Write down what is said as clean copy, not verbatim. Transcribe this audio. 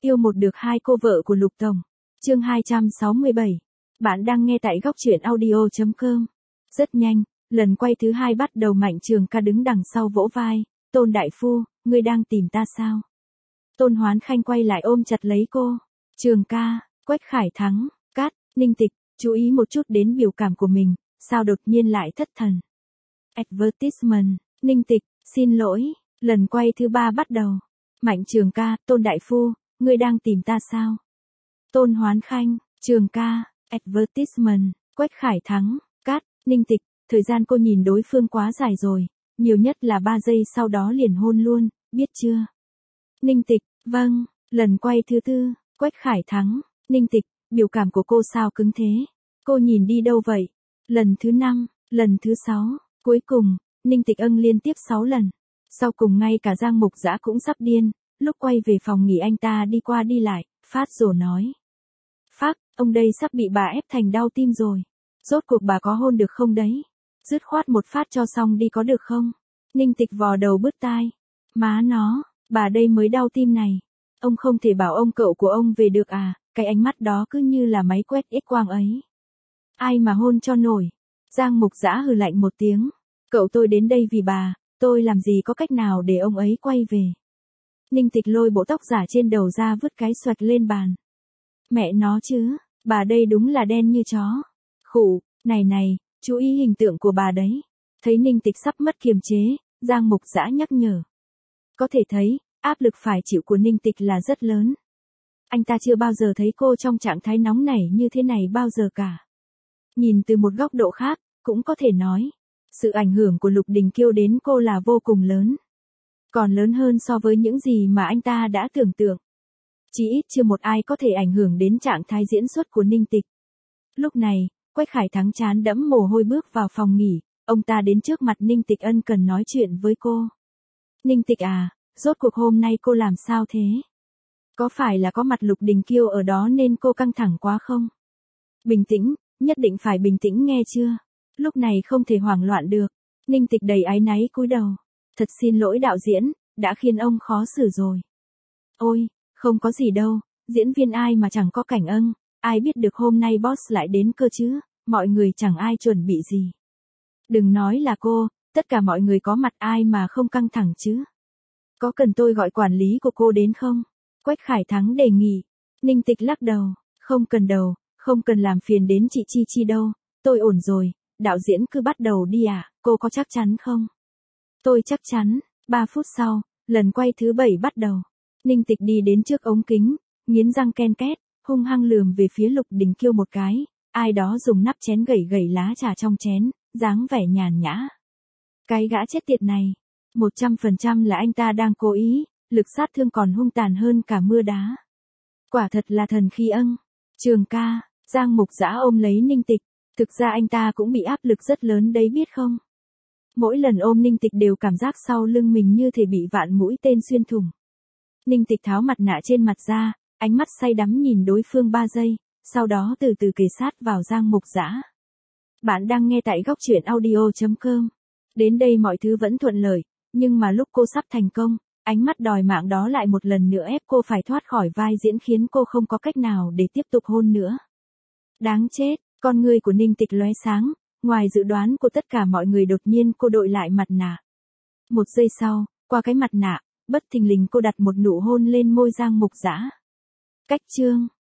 Yêu một được hai cô vợ của Lục Tổng. Chương 267. Bạn đang nghe tại góc truyện audio.com. Rất nhanh, lần quay thứ 2 bắt đầu Mạnh Trường Ca đứng đằng sau vỗ vai. Tôn đại phu, ngươi đang tìm ta sao? Tôn Hoán Khanh quay lại ôm chặt lấy cô. Trường Ca, Quách Khải Thắng, cắt, Ninh Tịch, chú ý một chút đến biểu cảm của mình, sao đột nhiên lại thất thần. Advertisement, Ninh Tịch, xin lỗi, lần quay thứ 3 bắt đầu. Mạnh Trường Ca, Tôn đại phu, ngươi đang tìm ta sao? Tôn Hoán Khanh, Trường Ca, Advertisement, Quách Khải Thắng, cắt, Ninh Tịch, thời gian cô nhìn đối phương quá dài rồi, nhiều nhất là 3 giây sau đó liền hôn luôn, biết chưa? Ninh Tịch, vâng, lần quay thứ 4, Quách Khải Thắng, Ninh Tịch, biểu cảm của cô sao cứng thế? Cô nhìn đi đâu vậy? Lần thứ 5, lần thứ 6, cuối cùng, Ninh Tịch liên tiếp 6 lần. Sau cùng ngay cả Giang Mục Dã cũng sắp điên, lúc quay về phòng nghỉ anh ta đi qua đi lại, phát rồ nói. Phác, ông đây sắp bị bà ép thành đau tim rồi. Rốt cuộc bà có hôn được không đấy? Dứt khoát một phát cho xong đi có được không? Ninh Tịch vò đầu bứt tai. Má nó, bà đây mới đau tim này. Ông không thể bảo ông cậu của ông về được à, cái ánh mắt đó cứ như là máy quét X-quang ấy. Ai mà hôn cho nổi. Giang Mục Dã hừ lạnh một tiếng. Cậu tôi đến đây vì bà, tôi làm gì có cách nào để ông ấy quay về. Ninh Tịch lôi bộ tóc giả trên đầu ra vứt cái xoạch lên bàn. Mẹ nó chứ, bà đây đúng là đen như chó. Khụ, này, chú ý hình tượng của bà đấy. Thấy Ninh Tịch sắp mất kiềm chế, Giang Mục Dã nhắc nhở. Có thể thấy, áp lực phải chịu của Ninh Tịch là rất lớn. Anh ta chưa bao giờ thấy cô trong trạng thái nóng nảy như thế này bao giờ cả. Nhìn từ một góc độ khác, cũng có thể nói, sự ảnh hưởng của Lục Đình Kiêu đến cô là vô cùng lớn. Còn lớn hơn so với những gì mà anh ta đã tưởng tượng. Chỉ ít chưa một ai có thể ảnh hưởng đến trạng thái diễn xuất của Ninh Tịch. Lúc này, Quách Khải Thắng trán đẫm mồ hôi bước vào phòng nghỉ, ông ta đến trước mặt Ninh Tịch ân cần nói chuyện với cô. Ninh Tịch à, rốt cuộc hôm nay cô làm sao thế? Có phải là có mặt Lục Đình Kiêu ở đó nên cô căng thẳng quá không? Bình tĩnh, nhất định phải bình tĩnh nghe chưa? Lúc này không thể hoảng loạn được. Ninh Tịch đầy áy náy cúi đầu. Thật xin lỗi đạo diễn, đã khiến ông khó xử rồi. Ôi, không có gì đâu, diễn viên ai mà chẳng có cảnh ân, ai biết được hôm nay boss lại đến cơ chứ, mọi người chẳng ai chuẩn bị gì. Đừng nói là cô, tất cả mọi người có mặt ai mà không căng thẳng chứ. Có cần tôi gọi quản lý của cô đến không? Quách Khải Thắng đề nghị. Ninh Tịch lắc đầu, không cần đâu, không cần làm phiền đến chị Chi Chi đâu, tôi ổn rồi, đạo diễn cứ bắt đầu đi à, cô có chắc chắn không? Tôi chắc chắn. 3 phút sau, lần quay thứ 7 bắt đầu. Ninh Tịch đi đến trước ống kính, nghiến răng ken két, hung hăng lườm về phía Lục Đình Kiêu một cái, ai đó dùng nắp chén gẩy lá trà trong chén, dáng vẻ nhàn nhã. Cái gã chết tiệt này, 100% là anh ta đang cố ý, lực sát thương còn hung tàn hơn cả mưa đá. Quả thật là thần khí ân. Trường Ca, Giang Mục Dã ôm lấy Ninh Tịch, thực ra anh ta cũng bị áp lực rất lớn đấy biết không? Mỗi lần ôm Ninh Tịch đều cảm giác sau lưng mình như thể bị vạn mũi tên xuyên thủng. Ninh Tịch tháo mặt nạ trên mặt ra, ánh mắt say đắm nhìn đối phương 3 giây, sau đó từ từ kề sát vào Giang Mục Dã. Bạn đang nghe tại góc truyện audio.com. Đến đây mọi thứ vẫn thuận lợi, nhưng mà lúc cô sắp thành công, ánh mắt đòi mạng đó lại một lần nữa ép cô phải thoát khỏi vai diễn khiến cô không có cách nào để tiếp tục hôn nữa. Đáng chết, con ngươi của Ninh Tịch lóe sáng. Ngoài dự đoán của tất cả mọi người đột nhiên cô đội lại mặt nạ. 1 giây sau, qua cái mặt nạ, bất thình lình cô đặt một nụ hôn lên môi Giang Mục Dã. Cách chương